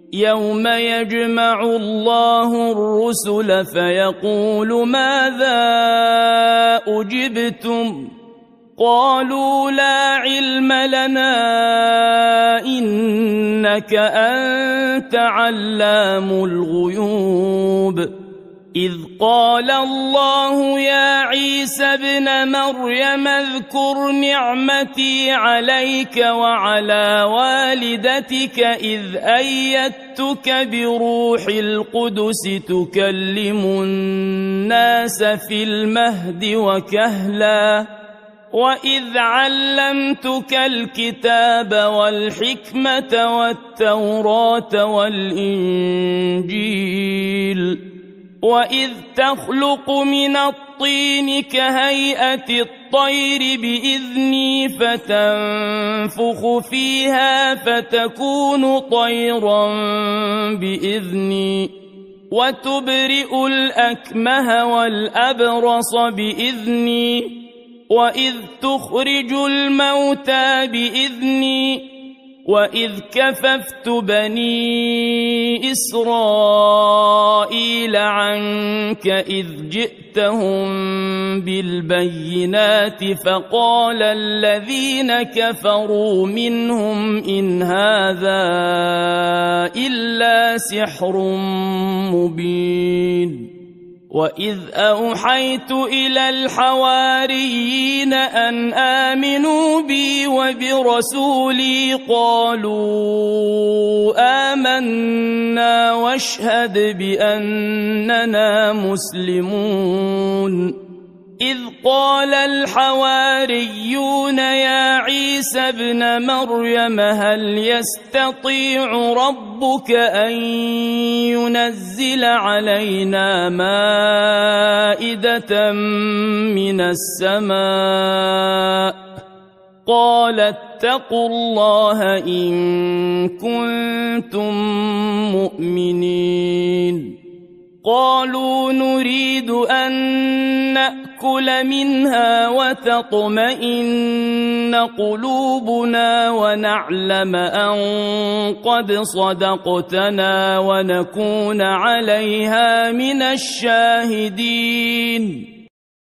يوم يجمع الله الرسل فيقول ماذا أجبتم قالوا لا علم لنا إنك أنت علام الغيوب إذ قال الله يا عيسى ابن مريم اذكر نعمتي عليك وعلى والدتك إذ أيدتك بروح القدس تكلم الناس في المهد وكهلا وإذ علمتك الكتاب والحكمة والتوراة والإنجيل وإذ تخلق من الطين كهيئة الطير بإذني فتنفخ فيها فتكون طيرا بإذني وتبرئ الأكمه والأبرص بإذني وإذ تخرج الموتى بإذني وإذ كففت بني إسرائيل عنك إذ جئتهم بالبينات فقال الذين كفروا منهم إن هذا إلا سحر مبين وإذ أوحيت إلى الحواريين أن آمنوا بي وبرسولي قالوا آمنا واشهد بأننا مسلمون إذ قال الحواريون يا عيسى ابن مريم هل يستطيع ربك أن ينزل علينا مائدة من السماء قال اتقوا الله إن كنتم مؤمنين قالوا نريد أن نأكل منها وتطمئن قلوبنا ونعلم أن قد صدقتنا ونكون عليها من الشاهدين